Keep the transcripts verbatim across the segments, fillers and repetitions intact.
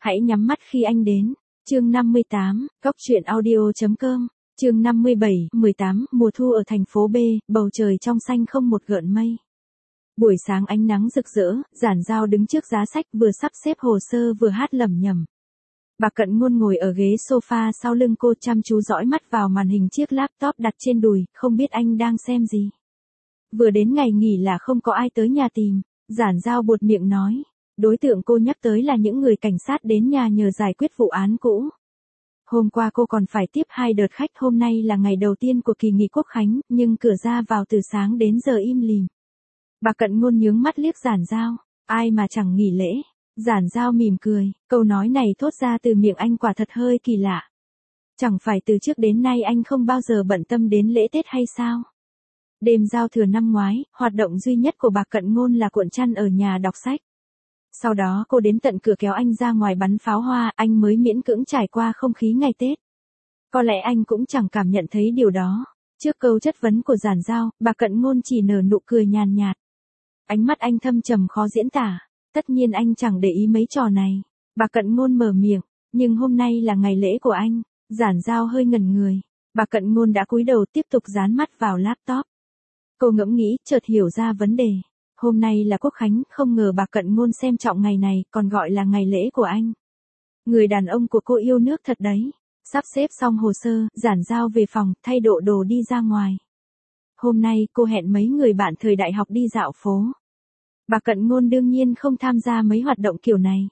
Hãy nhắm mắt khi anh đến. Chương năm mươi tám, Góc truyện audio chấm com. Chương năm mươi bảy, mười tám, mùa thu ở thành phố B, bầu trời trong xanh không một gợn mây. Buổi sáng ánh nắng rực rỡ, Giản Giao đứng trước giá sách vừa sắp xếp hồ sơ vừa hát lẩm nhẩm. Bà Cận Ngôn ngồi ở ghế sofa sau lưng cô chăm chú dõi mắt vào màn hình chiếc laptop đặt trên đùi, không biết anh đang xem gì. Vừa đến ngày nghỉ là không có ai tới nhà tìm, Giản Giao buột miệng nói. Đối tượng cô nhắc tới là những người cảnh sát đến nhà nhờ giải quyết vụ án cũ. Hôm qua cô còn phải tiếp hai đợt khách, hôm nay là ngày đầu tiên của kỳ nghỉ Quốc khánh, nhưng cửa ra vào từ sáng đến giờ im lìm. Bà Cận Ngôn nhướng mắt liếc Giản Giao, ai mà chẳng nghỉ lễ. Giản Giao mỉm cười, câu nói này thốt ra từ miệng anh quả thật hơi kỳ lạ. Chẳng phải từ trước đến nay anh không bao giờ bận tâm đến lễ Tết hay sao? Đêm giao thừa năm ngoái, hoạt động duy nhất của bà Cận Ngôn là cuộn chăn ở nhà đọc sách. Sau đó cô đến tận cửa kéo anh ra ngoài bắn pháo hoa, anh mới miễn cưỡng trải qua không khí ngày Tết. Có lẽ anh cũng chẳng cảm nhận thấy điều đó. Trước câu chất vấn của Giản Giao, bà Cận Ngôn chỉ nở nụ cười nhàn nhạt. Ánh mắt anh thâm trầm khó diễn tả. Tất nhiên anh chẳng để ý mấy trò này. Bà Cận Ngôn mở miệng, nhưng hôm nay là ngày lễ của anh. Giản Giao hơi ngẩn người. Bà Cận Ngôn đã cúi đầu tiếp tục dán mắt vào laptop. Cô ngẫm nghĩ, chợt hiểu ra vấn đề. Hôm nay là Quốc khánh, không ngờ bà Cận Ngôn xem trọng ngày này, còn gọi là ngày lễ của anh. Người đàn ông của cô yêu nước thật đấy. Sắp xếp xong hồ sơ, Giản Giao về phòng, thay độ đồ đi ra ngoài. Hôm nay cô hẹn mấy người bạn thời đại học đi dạo phố. Bà Cận Ngôn đương nhiên không tham gia mấy hoạt động kiểu này.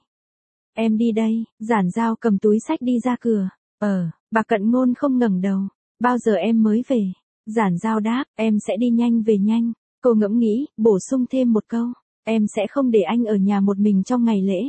Em đi đây, Giản Giao cầm túi sách đi ra cửa. Ờ, bà Cận Ngôn không ngẩng đầu. Bao giờ em mới về? Giản Giao đáp, em sẽ đi nhanh về nhanh. Cô ngẫm nghĩ, bổ sung thêm một câu. Em sẽ không để anh ở nhà một mình trong ngày lễ.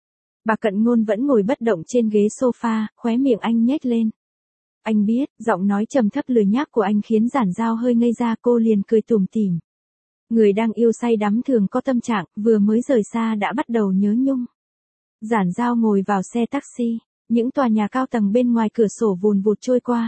Bà Cận Ngôn vẫn ngồi bất động trên ghế sofa, khóe miệng anh nhếch lên. Anh biết, giọng nói trầm thấp lười nhác của anh khiến Giản Giao hơi ngây ra, cô liền cười tủm tỉm. Người đang yêu say đắm thường có tâm trạng, vừa mới rời xa đã bắt đầu nhớ nhung. Giản Giao ngồi vào xe taxi, những tòa nhà cao tầng bên ngoài cửa sổ vùn vụt trôi qua.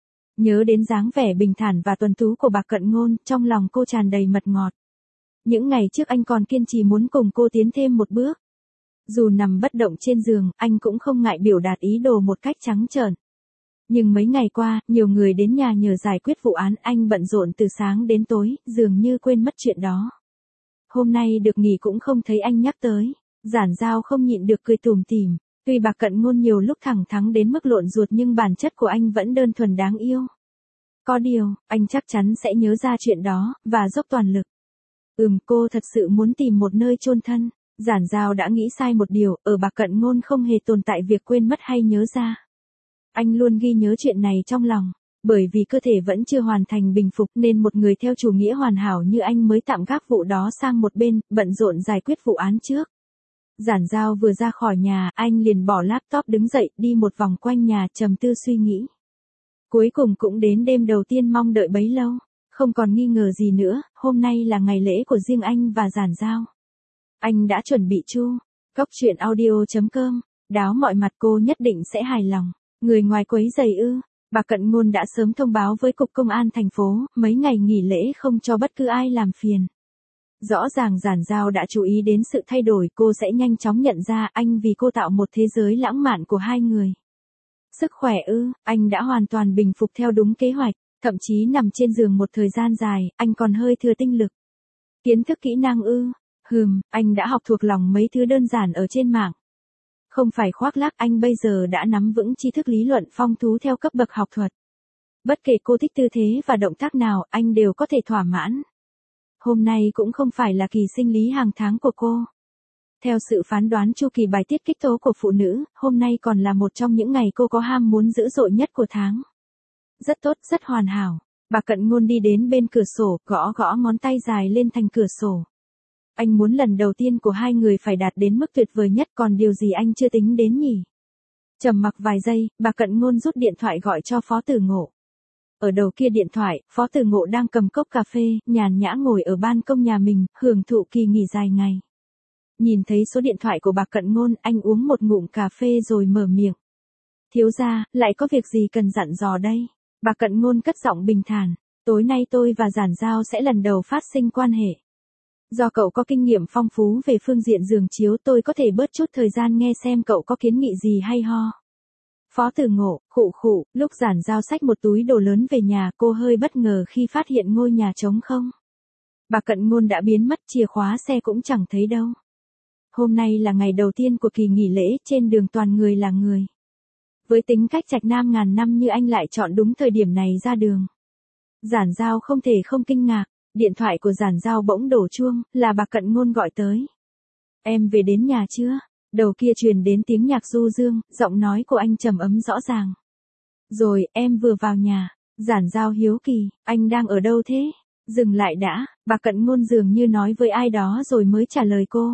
Nhớ đến dáng vẻ bình thản và tuấn tú của bà Cận Ngôn, trong lòng cô tràn đầy mật ngọt. Những ngày trước anh còn kiên trì muốn cùng cô tiến thêm một bước. Dù nằm bất động trên giường, anh cũng không ngại biểu đạt ý đồ một cách trắng trợn. Nhưng mấy ngày qua, nhiều người đến nhà nhờ giải quyết vụ án, anh bận rộn từ sáng đến tối, dường như quên mất chuyện đó. Hôm nay được nghỉ cũng không thấy anh nhắc tới. Giản Giao không nhịn được cười tủm tỉm. Tuy bà Cận Ngôn nhiều lúc thẳng thắn đến mức lộn ruột nhưng bản chất của anh vẫn đơn thuần đáng yêu. Có điều, anh chắc chắn sẽ nhớ ra chuyện đó, và dốc toàn lực. Ừm, cô thật sự muốn tìm một nơi chôn thân. Giản Giao đã nghĩ sai một điều, ở bà Cận Ngôn không hề tồn tại việc quên mất hay nhớ ra. Anh luôn ghi nhớ chuyện này trong lòng. Bởi vì cơ thể vẫn chưa hoàn thành bình phục nên một người theo chủ nghĩa hoàn hảo như anh mới tạm gác vụ đó sang một bên, bận rộn giải quyết vụ án trước. Giản Giao vừa ra khỏi nhà, anh liền bỏ laptop đứng dậy, đi một vòng quanh nhà, trầm tư suy nghĩ. Cuối cùng cũng đến đêm đầu tiên mong đợi bấy lâu. Không còn nghi ngờ gì nữa, hôm nay là ngày lễ của riêng anh và Giản Giao. Anh đã chuẩn bị chu. Góc truyện audio chấm com. Đáo mọi mặt, cô nhất định sẽ hài lòng. Người ngoài quấy rầy ư? Bà Cận Ngôn đã sớm thông báo với Cục Công an thành phố, mấy ngày nghỉ lễ không cho bất cứ ai làm phiền. Rõ ràng Giản Giao đã chú ý đến sự thay đổi, cô sẽ nhanh chóng nhận ra anh vì cô tạo một thế giới lãng mạn của hai người. Sức khỏe ư? Anh đã hoàn toàn bình phục theo đúng kế hoạch, thậm chí nằm trên giường một thời gian dài, anh còn hơi thừa tinh lực. Kiến thức kỹ năng ư? Hừm, anh đã học thuộc lòng mấy thứ đơn giản ở trên mạng. Không phải khoác lác, anh bây giờ đã nắm vững tri thức lý luận phong thú theo cấp bậc học thuật. Bất kể cô thích tư thế và động tác nào, anh đều có thể thỏa mãn. Hôm nay cũng không phải là kỳ sinh lý hàng tháng của cô. Theo sự phán đoán chu kỳ bài tiết kích tố của phụ nữ, hôm nay còn là một trong những ngày cô có ham muốn dữ dội nhất của tháng. Rất tốt, rất hoàn hảo. Bà Cận Ngôn đi đến bên cửa sổ, gõ gõ ngón tay dài lên thành cửa sổ. Anh muốn lần đầu tiên của hai người phải đạt đến mức tuyệt vời nhất, còn điều gì anh chưa tính đến nhỉ? Trầm mặc vài giây, bà Cận Ngôn rút điện thoại gọi cho Phó Tử Ngộ. Ở đầu kia điện thoại, Phó Tử Ngộ đang cầm cốc cà phê, nhàn nhã ngồi ở ban công nhà mình, hưởng thụ kỳ nghỉ dài ngày. Nhìn thấy số điện thoại của bà Cận Ngôn, anh uống một ngụm cà phê rồi mở miệng. Thiếu gia, lại có việc gì cần dặn dò đây? Bà Cận Ngôn cất giọng bình thản. Tối nay tôi và Giản Giao sẽ lần đầu phát sinh quan hệ. Do cậu có kinh nghiệm phong phú về phương diện giường chiếu, tôi có thể bớt chút thời gian nghe xem cậu có kiến nghị gì hay ho. Phó Tử Ngộ, khụ khụ, lúc Giản Giao xách một túi đồ lớn về nhà, cô hơi bất ngờ khi phát hiện ngôi nhà trống không. Bà Cận Ngôn đã biến mất, chìa khóa xe cũng chẳng thấy đâu. Hôm nay là ngày đầu tiên của kỳ nghỉ lễ, trên đường toàn người là người. Với tính cách trạch nam ngàn năm như anh lại chọn đúng thời điểm này ra đường. Giản Giao không thể không kinh ngạc, điện thoại của Giản Giao bỗng đổ chuông, là bà Cận Ngôn gọi tới. Em về đến nhà chưa? Đầu kia truyền đến tiếng nhạc du dương, giọng nói của anh trầm ấm rõ ràng. Rồi, em vừa vào nhà. Giản Giao hiếu kỳ, anh đang ở đâu thế? Dừng lại đã, bà Cận Ngôn dường như nói với ai đó rồi mới trả lời cô.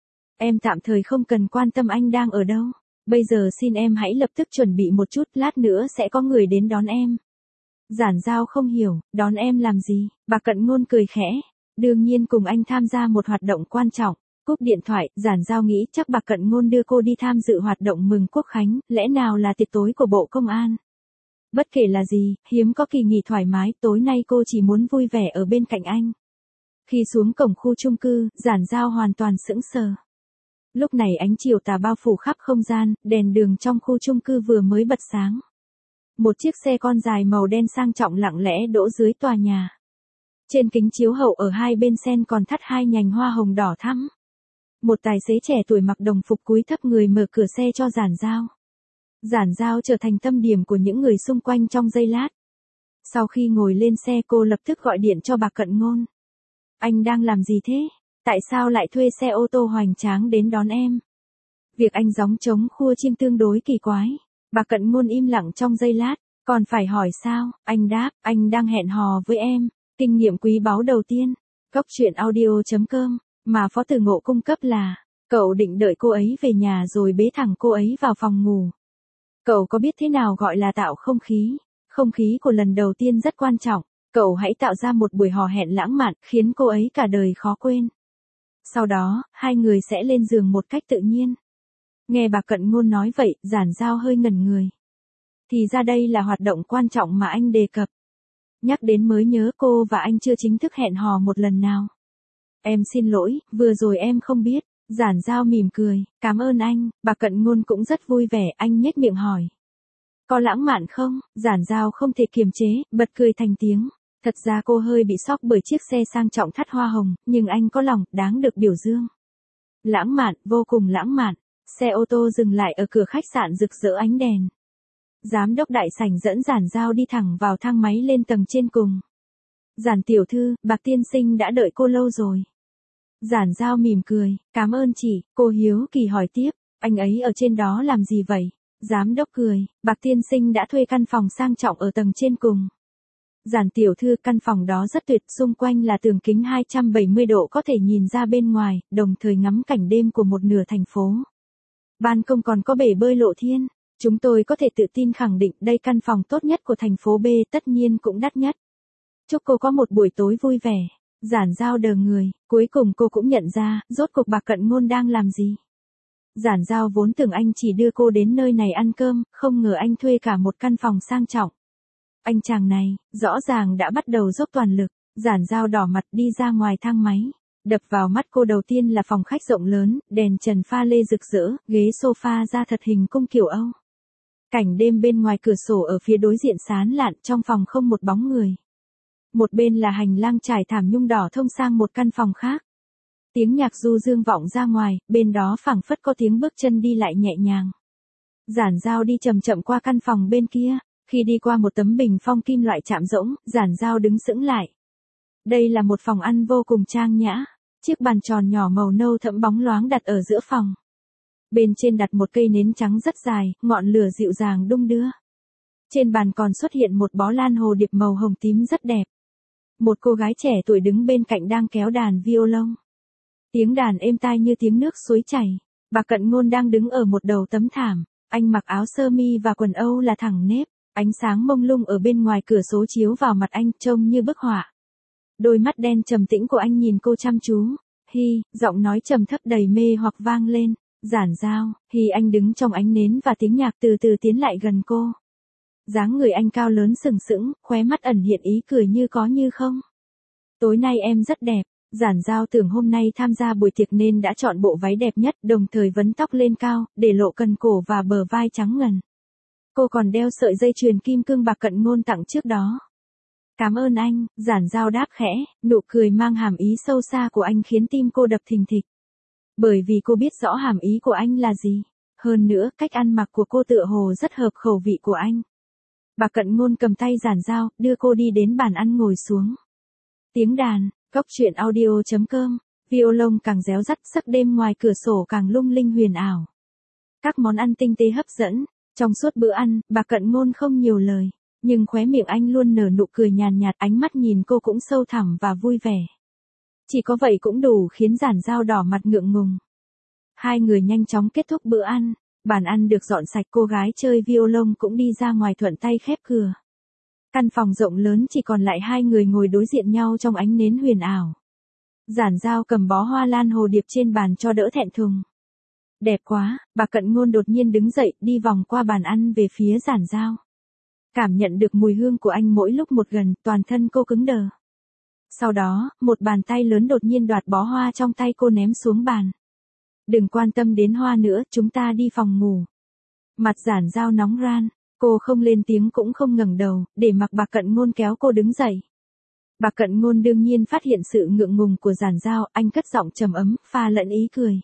Em tạm thời không cần quan tâm anh đang ở đâu. Bây giờ xin em hãy lập tức chuẩn bị một chút, lát nữa sẽ có người đến đón em. Giản Giao không hiểu, đón em làm gì? Bà Cận Ngôn cười khẽ. Đương nhiên cùng anh tham gia một hoạt động quan trọng. Cúp điện thoại, Giản Giao nghĩ chắc bà Cận Ngôn đưa cô đi tham dự hoạt động mừng Quốc Khánh, lẽ nào là tiệc tối của Bộ Công an. Bất kể là gì, hiếm có kỳ nghỉ thoải mái, tối nay cô chỉ muốn vui vẻ ở bên cạnh anh. Khi xuống cổng khu chung cư, Giản Giao hoàn toàn sững sờ. Lúc này ánh chiều tà bao phủ khắp không gian, đèn đường trong khu chung cư vừa mới bật sáng. Một chiếc xe con dài màu đen sang trọng lặng lẽ đỗ dưới tòa nhà. Trên kính chiếu hậu ở hai bên sen còn thắt hai nhành hoa hồng đỏ thắm. Một tài xế trẻ tuổi mặc đồng phục cúi thấp người mở cửa xe cho Giản Giao. Giản Giao trở thành tâm điểm của những người xung quanh trong giây lát. Sau khi ngồi lên xe cô lập tức gọi điện cho bà Cận Ngôn. Anh đang làm gì thế? Tại sao lại thuê xe ô tô hoành tráng đến đón em? Việc anh gióng trống khua chiêng tương đối kỳ quái. Bà Cận Ngôn im lặng trong giây lát. Còn phải hỏi sao? Anh đáp, anh đang hẹn hò với em. Kinh nghiệm quý báu đầu tiên. Cốc truyện audio chấm com mà Phó Tử Ngộ cung cấp là, cậu định đợi cô ấy về nhà rồi bế thẳng cô ấy vào phòng ngủ. Cậu có biết thế nào gọi là tạo không khí? Không khí của lần đầu tiên rất quan trọng. Cậu hãy tạo ra một buổi hò hẹn lãng mạn, khiến cô ấy cả đời khó quên. Sau đó, hai người sẽ lên giường một cách tự nhiên. Nghe bà Cận Ngôn nói vậy, Giản Giao hơi ngẩn người. Thì ra đây là hoạt động quan trọng mà anh đề cập. Nhắc đến mới nhớ cô và anh chưa chính thức hẹn hò một lần nào. Em xin lỗi, vừa rồi em không biết. Giản Giao mỉm cười, cảm ơn anh. Bà Cận Ngôn cũng rất vui vẻ, anh nhếch miệng hỏi. Có lãng mạn không? Giản Giao không thể kiềm chế, bật cười thành tiếng. Thật ra cô hơi bị sốc bởi chiếc xe sang trọng thắt hoa hồng, nhưng anh có lòng, đáng được biểu dương. Lãng mạn, vô cùng lãng mạn. Xe ô tô dừng lại ở cửa khách sạn rực rỡ ánh đèn. Giám đốc đại sảnh dẫn Giản Giao đi thẳng vào thang máy lên tầng trên cùng. Giản tiểu thư, Bạc tiên sinh đã đợi cô lâu rồi. Giản Giao mỉm cười, cảm ơn chị. Cô hiếu kỳ hỏi tiếp, anh ấy ở trên đó làm gì vậy? Giám đốc cười, Bạc tiên sinh đã thuê căn phòng sang trọng ở tầng trên cùng. Giản tiểu thư, căn phòng đó rất tuyệt, xung quanh là tường kính hai trăm bảy mươi độ có thể nhìn ra bên ngoài, đồng thời ngắm cảnh đêm của một nửa thành phố. Ban công còn có bể bơi lộ thiên. Chúng tôi có thể tự tin khẳng định đây căn phòng tốt nhất của thành phố B, tất nhiên cũng đắt nhất. Chúc cô có một buổi tối vui vẻ. Giản Giao đờ người, cuối cùng cô cũng nhận ra, rốt cuộc bà Cận Ngôn đang làm gì. Giản Giao vốn tưởng anh chỉ đưa cô đến nơi này ăn cơm, không ngờ anh thuê cả một căn phòng sang trọng. Anh chàng này, rõ ràng đã bắt đầu dốc toàn lực. Giản Giao đỏ mặt đi ra ngoài thang máy. Đập vào mắt cô đầu tiên là phòng khách rộng lớn, đèn trần pha lê rực rỡ, ghế sofa da thật hình cung kiểu Âu. Cảnh đêm bên ngoài cửa sổ ở phía đối diện sáng lạn, trong phòng không một bóng người. Một bên là hành lang trải thảm nhung đỏ thông sang một căn phòng khác. Tiếng nhạc du dương vọng ra ngoài, bên đó phảng phất có tiếng bước chân đi lại nhẹ nhàng. Giản Giao đi chậm chậm qua căn phòng bên kia, khi đi qua một tấm bình phong kim loại chạm rỗng, Giản Giao đứng sững lại. Đây là một phòng ăn vô cùng trang nhã, chiếc bàn tròn nhỏ màu nâu thẫm bóng loáng đặt ở giữa phòng. Bên trên đặt một cây nến trắng rất dài, ngọn lửa dịu dàng đung đưa. Trên bàn còn xuất hiện một bó lan hồ điệp màu hồng tím rất đẹp. Một cô gái trẻ tuổi đứng bên cạnh đang kéo đàn violon. Tiếng đàn êm tai như tiếng nước suối chảy. Bà Cận Ngôn đang đứng ở một đầu tấm thảm. Anh mặc áo sơ mi và quần Âu là thẳng nếp. Ánh sáng mông lung ở bên ngoài cửa sổ chiếu vào mặt anh trông như bức họa. Đôi mắt đen trầm tĩnh của anh nhìn cô chăm chú. Hi, giọng nói trầm thấp đầy mê hoặc vang lên. Giản Giao, Hi anh đứng trong ánh nến và tiếng nhạc từ từ tiến lại gần cô. Dáng người anh cao lớn sừng sững, khóe mắt ẩn hiện ý cười như có như không. Tối nay em rất đẹp. Giản Giao tưởng hôm nay tham gia buổi tiệc nên đã chọn bộ váy đẹp nhất, đồng thời vấn tóc lên cao, để lộ cần cổ và bờ vai trắng ngần. Cô còn đeo sợi dây chuyền kim cương Bạc Cận Ngôn tặng trước đó. Cảm ơn anh, Giản Giao đáp khẽ, nụ cười mang hàm ý sâu xa của anh khiến tim cô đập thình thịch. Bởi vì cô biết rõ hàm ý của anh là gì. Hơn nữa, cách ăn mặc của cô tựa hồ rất hợp khẩu vị của anh. Bạc Cận Ngôn cầm tay Giản Giao, đưa cô đi đến bàn ăn ngồi xuống. Tiếng đàn, Cóc truyện audio chấm com, violon càng réo rắt, sắc đêm ngoài cửa sổ càng lung linh huyền ảo. Các món ăn tinh tế hấp dẫn, trong suốt bữa ăn, Bạc Cận Ngôn không nhiều lời, nhưng khóe miệng anh luôn nở nụ cười nhàn nhạt, ánh mắt nhìn cô cũng sâu thẳm và vui vẻ. Chỉ có vậy cũng đủ khiến Giản Giao đỏ mặt ngượng ngùng. Hai người nhanh chóng kết thúc bữa ăn, bàn ăn được dọn sạch, cô gái chơi violon cũng đi ra ngoài thuận tay khép cửa. Căn phòng rộng lớn chỉ còn lại hai người ngồi đối diện nhau trong ánh nến huyền ảo. Giản Giao cầm bó hoa lan hồ điệp trên bàn cho đỡ thẹn thùng. Đẹp quá, Bạc Cận Ngôn đột nhiên đứng dậy, đi vòng qua bàn ăn về phía Giản Giao. Cảm nhận được mùi hương của anh mỗi lúc một gần, toàn thân cô cứng đờ. Sau đó, một bàn tay lớn đột nhiên đoạt bó hoa trong tay cô ném xuống bàn. Đừng quan tâm đến hoa nữa, chúng ta đi phòng ngủ. Mặt Giản Giao nóng ran, cô không lên tiếng cũng không ngẩng đầu, để mặc Bạc Cận Ngôn kéo cô đứng dậy. Bạc Cận Ngôn đương nhiên phát hiện sự ngượng ngùng của Giản Giao, anh cất giọng trầm ấm, pha lẫn ý cười.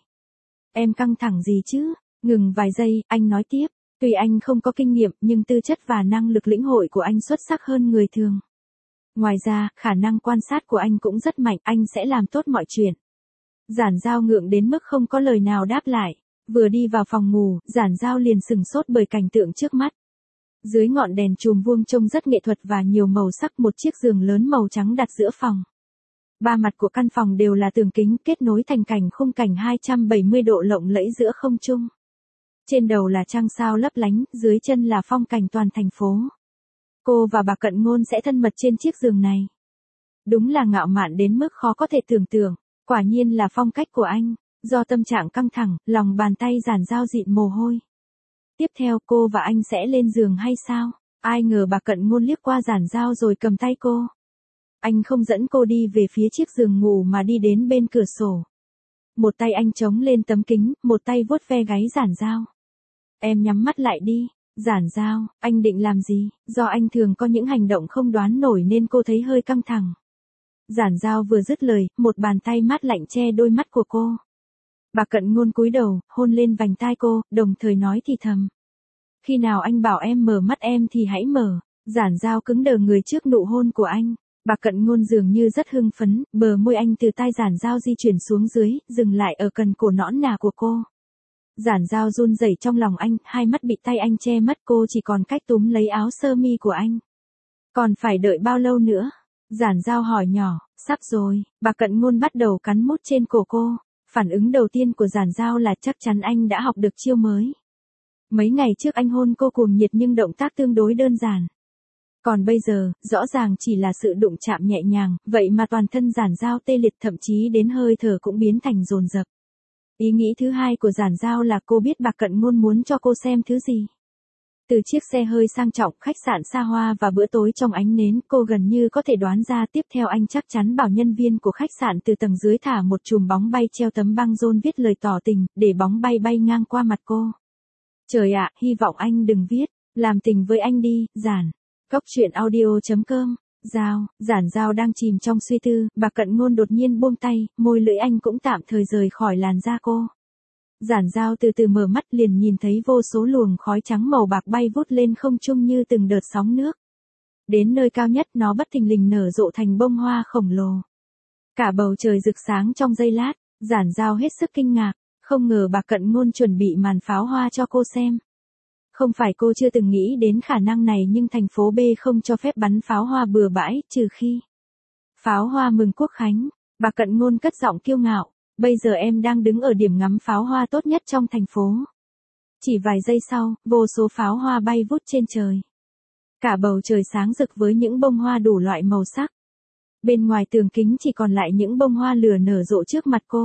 Em căng thẳng gì chứ? Ngừng vài giây, anh nói tiếp, tuy anh không có kinh nghiệm nhưng tư chất và năng lực lĩnh hội của anh xuất sắc hơn người thường. Ngoài ra, khả năng quan sát của anh cũng rất mạnh, anh sẽ làm tốt mọi chuyện. Giản Giao ngượng đến mức không có lời nào đáp lại, vừa đi vào phòng ngủ, Giản Giao liền sừng sốt bởi cảnh tượng trước mắt. Dưới ngọn đèn chùm vuông trông rất nghệ thuật và nhiều màu sắc, một chiếc giường lớn màu trắng đặt giữa phòng. Ba mặt của căn phòng đều là tường kính kết nối thành cảnh khung cảnh hai trăm bảy mươi độ lộng lẫy giữa không trung. Trên đầu là trăng sao lấp lánh, dưới chân là phong cảnh toàn thành phố. Cô và Bạc Cận Ngôn sẽ thân mật trên chiếc giường này. Đúng là ngạo mạn đến mức khó có thể tưởng tượng, quả nhiên là phong cách của anh. Do tâm trạng căng thẳng, lòng bàn tay Giản Giao dịn mồ hôi. Tiếp theo cô và anh sẽ lên giường hay sao? Ai ngờ Bạc Cận Ngôn liếc qua Giản Giao rồi cầm tay cô. Anh không dẫn cô đi về phía chiếc giường ngủ mà đi đến bên cửa sổ. Một tay anh chống lên tấm kính, một tay vuốt ve gáy Giản Giao. Em nhắm mắt lại đi. Giản Giao, anh định làm gì? Do anh thường có những hành động không đoán nổi nên cô thấy hơi căng thẳng. Giản Giao vừa dứt lời, một bàn tay mát lạnh che đôi mắt của cô. Bạc Cận Ngôn cúi đầu, hôn lên vành tai cô, đồng thời nói thì thầm. Khi nào anh bảo em mở mắt em thì hãy mở. Giản Giao cứng đờ người trước nụ hôn của anh. Bạc Cận Ngôn dường như rất hưng phấn, bờ môi anh từ tai Giản Giao di chuyển xuống dưới, dừng lại ở cần cổ nõn nà của cô. Giản Giao run rẩy trong lòng anh, hai mắt bị tay anh che mất, cô chỉ còn cách túm lấy áo sơ mi của anh. Còn phải đợi bao lâu nữa? Giản Giao hỏi nhỏ. Sắp rồi. Bạc Cận Ngôn bắt đầu cắn mút trên cổ cô. Phản ứng đầu tiên của Giản Giao là chắc chắn anh đã học được chiêu mới. Mấy ngày trước anh hôn cô cuồng nhiệt nhưng động tác tương đối đơn giản. Còn bây giờ, rõ ràng chỉ là sự đụng chạm nhẹ nhàng, vậy mà toàn thân Giản Giao tê liệt, thậm chí đến hơi thở cũng biến thành dồn dập. Ý nghĩ thứ hai của Giản Giao là cô biết Bạc Cận Ngôn muốn cho cô xem thứ gì. Từ chiếc xe hơi sang trọng, khách sạn xa hoa và bữa tối trong ánh nến, cô gần như có thể đoán ra tiếp theo anh chắc chắn bảo nhân viên của khách sạn từ tầng dưới thả một chùm bóng bay treo tấm băng rôn viết lời tỏ tình, để bóng bay bay ngang qua mặt cô. Trời ạ, hy vọng anh đừng viết, làm tình với anh đi, Giản. Cóc truyện audio chấm com. Giao, Giản Giao đang chìm trong suy tư, Bạc Cận Ngôn đột nhiên buông tay, môi lưỡi anh cũng tạm thời rời khỏi làn da cô. Giản Giao từ từ mở mắt liền nhìn thấy vô số luồng khói trắng màu bạc bay vút lên không trung như từng đợt sóng nước. Đến nơi cao nhất nó bất thình lình nở rộ thành bông hoa khổng lồ. Cả bầu trời rực sáng trong giây lát, Giản Giao hết sức kinh ngạc, không ngờ Bạc Cận Ngôn chuẩn bị màn pháo hoa cho cô xem. Không phải cô chưa từng nghĩ đến khả năng này nhưng thành phố B không cho phép bắn pháo hoa bừa bãi, trừ khi pháo hoa mừng quốc khánh. Bạc Cận Ngôn cất giọng kiêu ngạo, bây giờ em đang đứng ở điểm ngắm pháo hoa tốt nhất trong thành phố. Chỉ vài giây sau, vô số pháo hoa bay vút trên trời. Cả bầu trời sáng rực với những bông hoa đủ loại màu sắc. Bên ngoài tường kính chỉ còn lại những bông hoa lửa nở rộ trước mặt cô.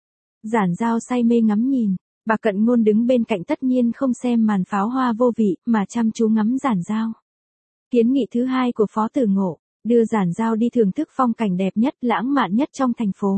Giản Giao say mê ngắm nhìn. Bạc Cận Ngôn đứng bên cạnh tất nhiên không xem màn pháo hoa vô vị, mà chăm chú ngắm Giản Giao. Kiến nghị thứ hai của Phó Tử Ngộ, đưa Giản Giao đi thưởng thức phong cảnh đẹp nhất, lãng mạn nhất trong thành phố.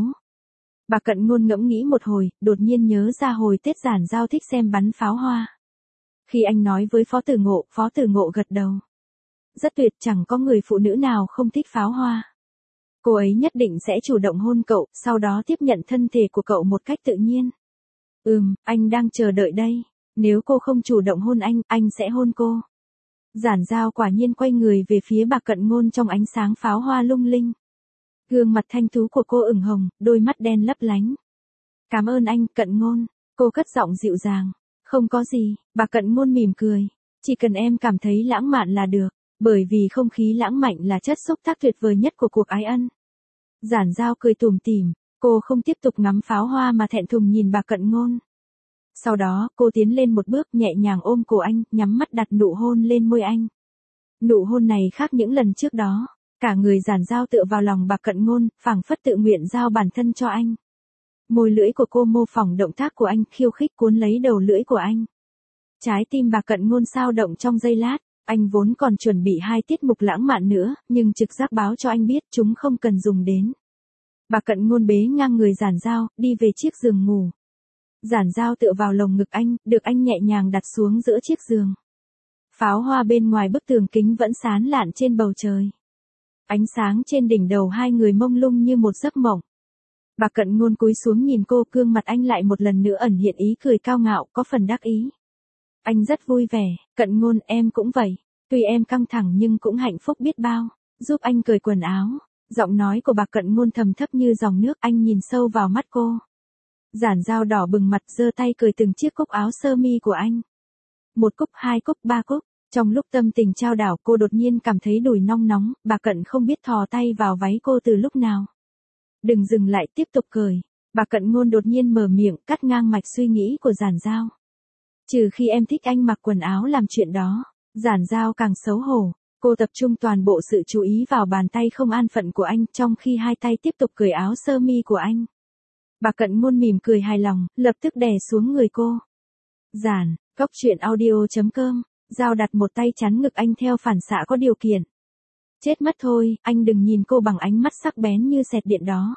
Bà Cận Ngôn ngẫm nghĩ một hồi, đột nhiên nhớ ra hồi Tết Giản Giao thích xem bắn pháo hoa. Khi anh nói với Phó Tử Ngộ, Phó Tử Ngộ gật đầu. Rất tuyệt, chẳng có người phụ nữ nào không thích pháo hoa. Cô ấy nhất định sẽ chủ động hôn cậu, sau đó tiếp nhận thân thể của cậu một cách tự nhiên. Ừm, anh đang chờ đợi đây. Nếu cô không chủ động hôn anh, anh sẽ hôn cô. Giản Giao quả nhiên quay người về phía bà Cận Ngôn trong ánh sáng pháo hoa lung linh. Gương mặt thanh tú của cô ửng hồng, đôi mắt đen lấp lánh. Cảm ơn anh, Cận Ngôn. Cô cất giọng dịu dàng. Không có gì, bà Cận Ngôn mỉm cười. Chỉ cần em cảm thấy lãng mạn là được. Bởi vì không khí lãng mạn là chất xúc tác tuyệt vời nhất của cuộc ái ân. Giản Giao cười tủm tỉm, cô không tiếp tục ngắm pháo hoa mà thẹn thùng nhìn bà Cận Ngôn. Sau đó, cô tiến lên một bước nhẹ nhàng ôm cổ anh, nhắm mắt đặt nụ hôn lên môi anh. Nụ hôn này khác những lần trước đó. Cả người Giản Giao tựa vào lòng bà Cận Ngôn, phảng phất tự nguyện giao bản thân cho anh. Môi lưỡi của cô mô phỏng động tác của anh, khiêu khích cuốn lấy đầu lưỡi của anh. Trái tim bà Cận Ngôn xao động trong giây lát. Anh vốn còn chuẩn bị hai tiết mục lãng mạn nữa, nhưng trực giác báo cho anh biết chúng không cần dùng đến. Bà Cận Ngôn bế ngang người Giản Giao, đi về chiếc giường ngủ. Giản Giao tựa vào lồng ngực anh, được anh nhẹ nhàng đặt xuống giữa chiếc giường. Pháo hoa bên ngoài bức tường kính vẫn sáng lạn trên bầu trời. Ánh sáng trên đỉnh đầu hai người mông lung như một giấc mộng. Bà Cận Ngôn cúi xuống nhìn cô, gương mặt anh lại một lần nữa ẩn hiện ý cười cao ngạo, có phần đắc ý. Anh rất vui vẻ, Cận Ngôn em cũng vậy. Tuy em căng thẳng nhưng cũng hạnh phúc biết bao. Giúp anh cởi quần áo. Giọng nói của bà Cận Ngôn trầm thấp như dòng nước, anh nhìn sâu vào mắt cô. Giản Giao đỏ bừng mặt giơ tay cởi từng chiếc cúc áo sơ mi của anh. Một cúc, hai cúc, ba cúc. Trong lúc tâm tình trao đảo cô đột nhiên cảm thấy đùi nong nóng, bà Cận không biết thò tay vào váy cô từ lúc nào. Đừng dừng lại, tiếp tục cởi. Bà Cận Ngôn đột nhiên mở miệng, cắt ngang mạch suy nghĩ của Giản Giao. Trừ khi em thích anh mặc quần áo làm chuyện đó. Giản Giao càng xấu hổ. Cô tập trung toàn bộ sự chú ý vào bàn tay không an phận của anh, trong khi hai tay tiếp tục cởi áo sơ mi của anh. Bà Cận Ngôn mỉm cười hài lòng, lập tức đè xuống người cô. Giản, cốc truyện audio chấm com. Giao đặt một tay chắn ngực anh theo phản xạ có điều kiện. Chết mất thôi, anh đừng nhìn cô bằng ánh mắt sắc bén như sẹt điện đó.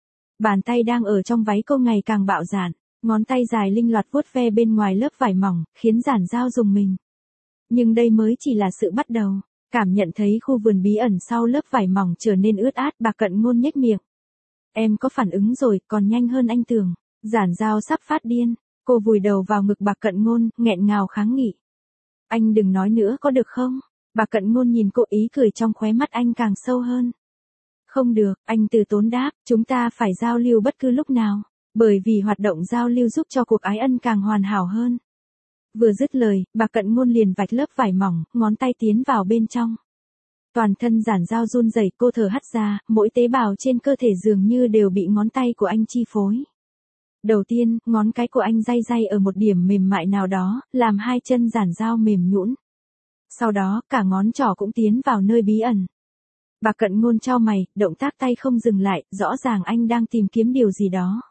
Bàn tay đang ở trong váy cô ngày càng bạo dạn, ngón tay dài linh loạt vuốt ve bên ngoài lớp vải mỏng, khiến Giản Giao rùng mình. Nhưng đây mới chỉ là sự bắt đầu. Cảm nhận thấy khu vườn bí ẩn sau lớp vải mỏng trở nên ướt át, bà Cận Ngôn nhếch miệng. Em có phản ứng rồi, còn nhanh hơn anh tưởng. Giản Giao sắp phát điên. Cô vùi đầu vào ngực bà Cận Ngôn, nghẹn ngào kháng nghị. Anh đừng nói nữa có được không? Bà Cận Ngôn nhìn cô, ý cười trong khóe mắt anh càng sâu hơn. Không được, anh từ tốn đáp, chúng ta phải giao lưu bất cứ lúc nào. Bởi vì hoạt động giao lưu giúp cho cuộc ái ân càng hoàn hảo hơn. Vừa dứt lời, bà Cận Ngôn liền vạch lớp vải mỏng, ngón tay tiến vào bên trong. Toàn thân Giản Giao run rẩy, cô thở hắt ra, mỗi tế bào trên cơ thể dường như đều bị ngón tay của anh chi phối. Đầu tiên, ngón cái của anh day day ở một điểm mềm mại nào đó, làm hai chân Giản Giao mềm nhũn. Sau đó, cả ngón trỏ cũng tiến vào nơi bí ẩn. Bà Cận Ngôn chau mày, động tác tay không dừng lại, rõ ràng anh đang tìm kiếm điều gì đó.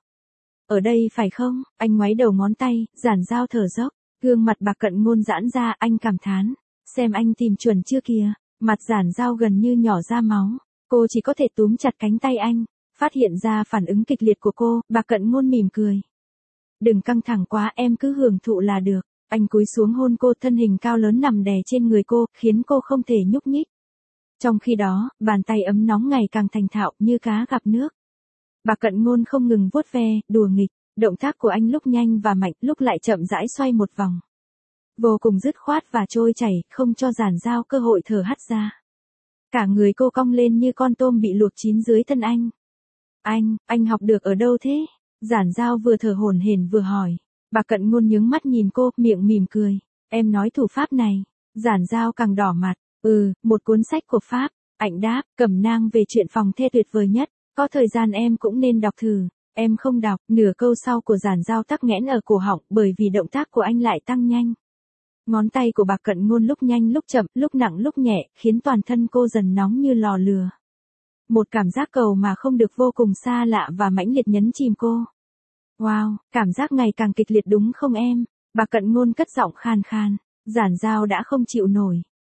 Ở đây phải không? Anh ngoáy đầu ngón tay, Giản Giao thở dốc. Gương mặt bà Cận Ngôn giãn ra, anh cảm thán. Xem anh tìm chuẩn chưa kìa. Mặt Giản Giao gần như nhỏ ra máu. Cô chỉ có thể túm chặt cánh tay anh. Phát hiện ra phản ứng kịch liệt của cô, bà Cận Ngôn mỉm cười. Đừng căng thẳng quá, em cứ hưởng thụ là được. Anh cúi xuống hôn cô, thân hình cao lớn nằm đè trên người cô, khiến cô không thể nhúc nhích. Trong khi đó, bàn tay ấm nóng ngày càng thành thạo như cá gặp nước. Bà Cận Ngôn không ngừng vuốt ve, đùa nghịch. Động tác của anh lúc nhanh và mạnh, lúc lại chậm rãi xoay một vòng. Vô cùng dứt khoát và trôi chảy, không cho Giản Giao cơ hội thở hắt ra. Cả người cô cong lên như con tôm bị luộc chín dưới thân anh. Anh, anh học được ở đâu thế? Giản Giao vừa thở hổn hển vừa hỏi. Bà Cận Ngôn nhướng mắt nhìn cô, miệng mỉm cười. Em nói thủ pháp này. Giản Giao càng đỏ mặt. Ừ, một cuốn sách của Pháp. Anh đáp, Cẩm nang về chuyện phòng thê tuyệt vời nhất. Có thời gian em cũng nên đọc thử. Em không đọc, nửa câu sau của Giản Giao tắc nghẽn ở cổ họng bởi vì động tác của anh lại tăng nhanh. Ngón tay của bà Cận Ngôn lúc nhanh lúc chậm, lúc nặng lúc nhẹ, khiến toàn thân cô dần nóng như lò lửa. Một cảm giác cầu mà không được vô cùng xa lạ và mãnh liệt nhấn chìm cô. Wow, cảm giác ngày càng kịch liệt đúng không em? Bà Cận Ngôn cất giọng khan khan. Giản Giao đã không chịu nổi.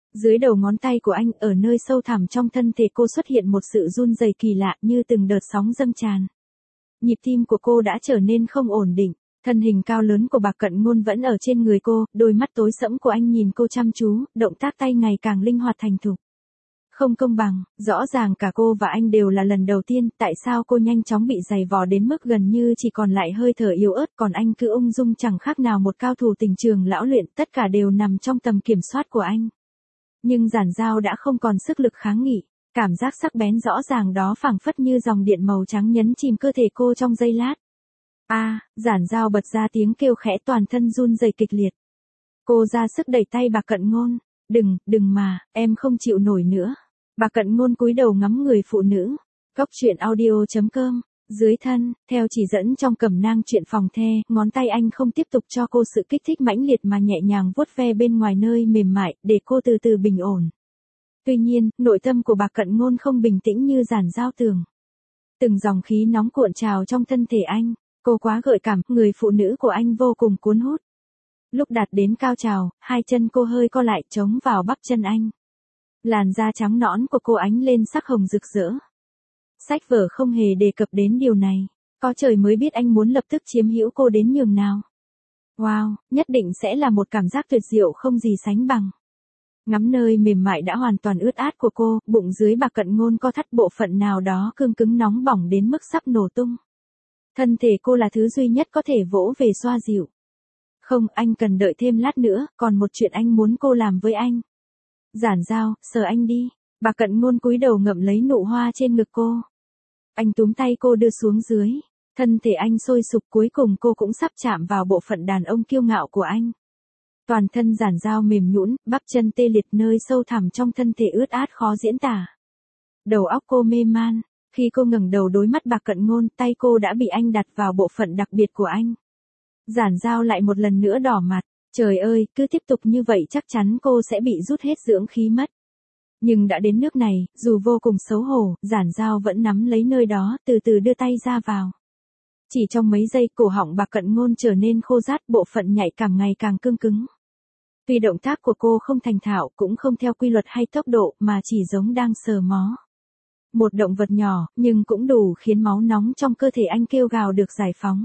Dưới đầu ngón tay của anh, ở nơi sâu thẳm trong thân thể cô xuất hiện một sự run rẩy kỳ lạ như từng đợt sóng dâng tràn. Nhịp tim của cô đã trở nên không ổn định. Thân hình cao lớn của Bạc Cận Ngôn vẫn ở trên người cô, đôi mắt tối sẫm của anh nhìn cô chăm chú, động tác tay ngày càng linh hoạt thành thục. Không công bằng, rõ ràng cả cô và anh đều là lần đầu tiên, tại sao cô nhanh chóng bị giày vò đến mức gần như chỉ còn lại hơi thở yếu ớt, còn anh cứ ung dung chẳng khác nào một cao thủ tình trường lão luyện, tất cả đều nằm trong tầm kiểm soát của anh. Nhưng Giản Dao đã không còn sức lực kháng nghị, cảm giác sắc bén rõ ràng đó phảng phất như dòng điện màu trắng nhấn chìm cơ thể cô trong giây lát. A, à, Giản Dao bật ra tiếng kêu khẽ, toàn thân run rẩy kịch liệt. Cô ra sức đẩy tay Bạc Cận Ngôn, "Đừng, đừng mà, em không chịu nổi nữa." Bạc Cận Ngôn cúi đầu ngắm người phụ nữ. Cốc truyện audio chấm com. Dưới thân, theo chỉ dẫn trong cẩm nang truyện phòng the, ngón tay anh không tiếp tục cho cô sự kích thích mãnh liệt mà nhẹ nhàng vuốt ve bên ngoài nơi mềm mại, để cô từ từ bình ổn. Tuy nhiên, nội tâm của Bạc Cận Ngôn không bình tĩnh như Giản Dao tưởng. Từng dòng khí nóng cuộn trào trong thân thể anh, cô quá gợi cảm, người phụ nữ của anh vô cùng cuốn hút. Lúc đạt đến cao trào, hai chân cô hơi co lại chống vào bắp chân anh. Làn da trắng nõn của cô ánh lên sắc hồng rực rỡ. Sách vở không hề đề cập đến điều này, có trời mới biết anh muốn lập tức chiếm hữu cô đến nhường nào. Wow, nhất định sẽ là một cảm giác tuyệt diệu không gì sánh bằng. Ngắm nơi mềm mại đã hoàn toàn ướt át của cô, bụng dưới Bạc Cận Ngôn co thắt bộ phận nào đó cương cứng nóng bỏng đến mức sắp nổ tung. Thân thể cô là thứ duy nhất có thể vỗ về xoa dịu. Không, anh cần đợi thêm lát nữa, còn một chuyện anh muốn cô làm với anh. Giản Dao, sờ anh đi. Bạc Cận Ngôn cúi đầu ngậm lấy nụ hoa trên ngực cô. Anh túm tay cô đưa xuống dưới. Thân thể anh sôi sục, cuối cùng cô cũng sắp chạm vào bộ phận đàn ông kiêu ngạo của anh. Toàn thân Giản Dao mềm nhũn, bắp chân tê liệt, nơi sâu thẳm trong thân thể ướt át khó diễn tả. Đầu óc cô mê man. Khi cô ngẩng đầu đối mắt Bạc Cận Ngôn, tay cô đã bị anh đặt vào bộ phận đặc biệt của anh. Giản Dao lại một lần nữa đỏ mặt. Trời ơi, cứ tiếp tục như vậy chắc chắn cô sẽ bị rút hết dưỡng khí mất. Nhưng đã đến nước này, dù vô cùng xấu hổ, Giản Dao vẫn nắm lấy nơi đó, từ từ đưa tay ra vào. Chỉ trong mấy giây, cổ họng Bạc Cận Ngôn trở nên khô rát, bộ phận nhạy cảm ngày càng cương cứng. Tuy động tác của cô không thành thạo, cũng không theo quy luật hay tốc độ, mà chỉ giống đang sờ mó một động vật nhỏ, nhưng cũng đủ khiến máu nóng trong cơ thể anh kêu gào được giải phóng.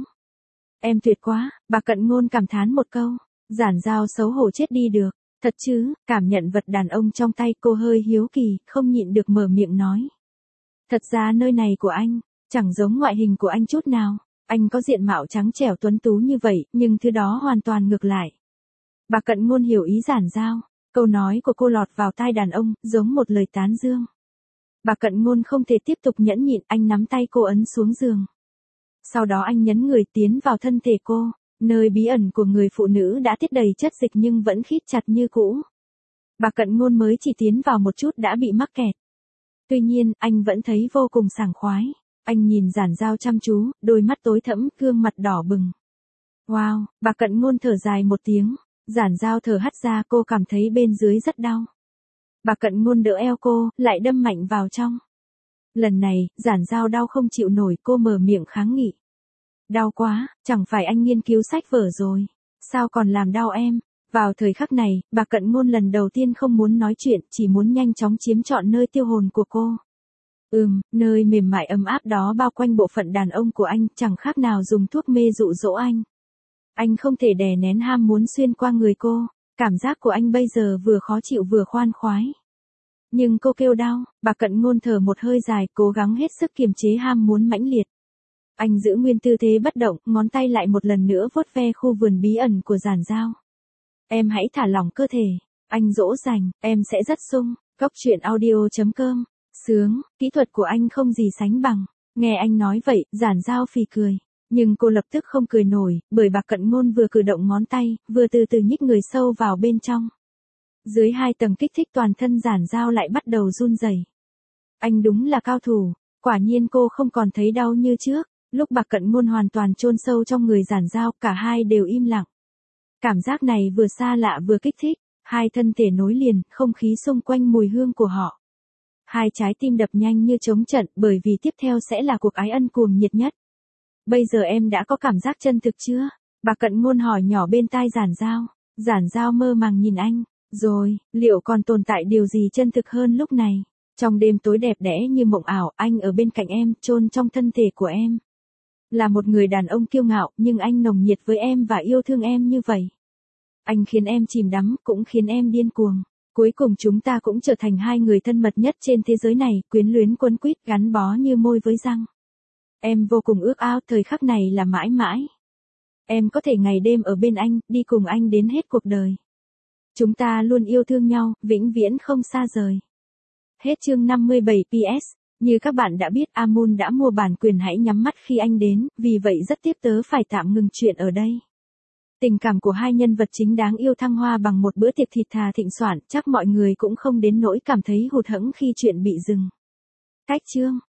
Em tuyệt quá, Bạc Cận Ngôn cảm thán một câu. Giản Dao xấu hổ chết đi được. Thật chứ, cảm nhận vật đàn ông trong tay, cô hơi hiếu kỳ, không nhịn được mở miệng nói. Thật ra nơi này của anh, chẳng giống ngoại hình của anh chút nào. Anh có diện mạo trắng trẻo tuấn tú như vậy, nhưng thứ đó hoàn toàn ngược lại. Bạc Cận Ngôn hiểu ý Giản Dao. Câu nói của cô lọt vào tai đàn ông, giống một lời tán dương. Bạc Cận Ngôn không thể tiếp tục nhẫn nhịn, anh nắm tay cô ấn xuống giường. Sau đó anh nhấn người tiến vào thân thể cô. Nơi bí ẩn của người phụ nữ đã tiết đầy chất dịch nhưng vẫn khít chặt như cũ. Bạc Cận Ngôn mới chỉ tiến vào một chút đã bị mắc kẹt. Tuy nhiên, anh vẫn thấy vô cùng sảng khoái. Anh nhìn Giản Dao chăm chú, đôi mắt tối thẫm, gương mặt đỏ bừng. Wow, Bạc Cận Ngôn thở dài một tiếng. Giản Dao thở hắt ra, cô cảm thấy bên dưới rất đau. Bạc Cận Ngôn đỡ eo cô, lại đâm mạnh vào trong. Lần này, Giản Dao đau không chịu nổi, cô mở miệng kháng nghị. Đau quá, chẳng phải anh nghiên cứu sách vở rồi. Sao còn làm đau em? Vào thời khắc này, Bạc Cận Ngôn lần đầu tiên không muốn nói chuyện, chỉ muốn nhanh chóng chiếm trọn nơi tiêu hồn của cô. Ừm, nơi mềm mại ấm áp đó bao quanh bộ phận đàn ông của anh, chẳng khác nào dùng thuốc mê dụ dỗ anh. Anh không thể đè nén ham muốn xuyên qua người cô. Cảm giác của anh bây giờ vừa khó chịu vừa khoan khoái. Nhưng cô kêu đau. Bạc Cận Ngôn thở một hơi dài, cố gắng hết sức kiềm chế ham muốn mãnh liệt. Anh giữ nguyên tư thế bất động, ngón tay lại một lần nữa vuốt ve khu vườn bí ẩn của Giản Dao. Em hãy thả lỏng cơ thể. Anh dỗ dành, em sẽ rất sung. Cốc truyện audio chấm com. Sướng, kỹ thuật của anh không gì sánh bằng. Nghe anh nói vậy, Giản Dao phì cười. Nhưng cô lập tức không cười nổi, bởi Bạc Cận Ngôn vừa cử động ngón tay, vừa từ từ nhích người sâu vào bên trong. Dưới hai tầng kích thích toàn thân Giản Dao lại bắt đầu run rẩy. Anh đúng là cao thủ, quả nhiên cô không còn thấy đau như trước. Lúc Bạc Cận Ngôn hoàn toàn chôn sâu trong người Giản Dao, cả hai đều im lặng. Cảm giác này vừa xa lạ vừa kích thích, hai thân thể nối liền, không khí xung quanh mùi hương của họ. Hai trái tim đập nhanh như trống trận, bởi vì tiếp theo sẽ là cuộc ái ân cuồng nhiệt nhất. Bây giờ em đã có cảm giác chân thực chưa? Bạc Cận Ngôn hỏi nhỏ bên tai Giản Dao. Giản Dao mơ màng nhìn anh, Rồi, liệu còn tồn tại điều gì chân thực hơn lúc này? Trong đêm tối đẹp đẽ như mộng ảo, anh ở bên cạnh em, chôn trong thân thể của em. Là một người đàn ông kiêu ngạo, nhưng anh nồng nhiệt với em và yêu thương em như vậy. Anh khiến em chìm đắm, cũng khiến em điên cuồng. Cuối cùng chúng ta cũng trở thành hai người thân mật nhất trên thế giới này, quyến luyến quấn quýt gắn bó như môi với răng. Em vô cùng ước ao thời khắc này là mãi mãi. Em có thể ngày đêm ở bên anh, đi cùng anh đến hết cuộc đời. Chúng ta luôn yêu thương nhau, vĩnh viễn không xa rời. Hết chương năm mươi bảy pi ét. Như các bạn đã biết, Amun đã mua bản quyền Hãy nhắm mắt khi anh đến, vì vậy rất tiếc tớ phải tạm ngừng chuyện ở đây. Tình cảm của hai nhân vật chính đáng yêu thăng hoa bằng một bữa tiệc thịt thà thịnh soạn, chắc mọi người cũng không đến nỗi cảm thấy hụt hẫng khi chuyện bị dừng. Cách chương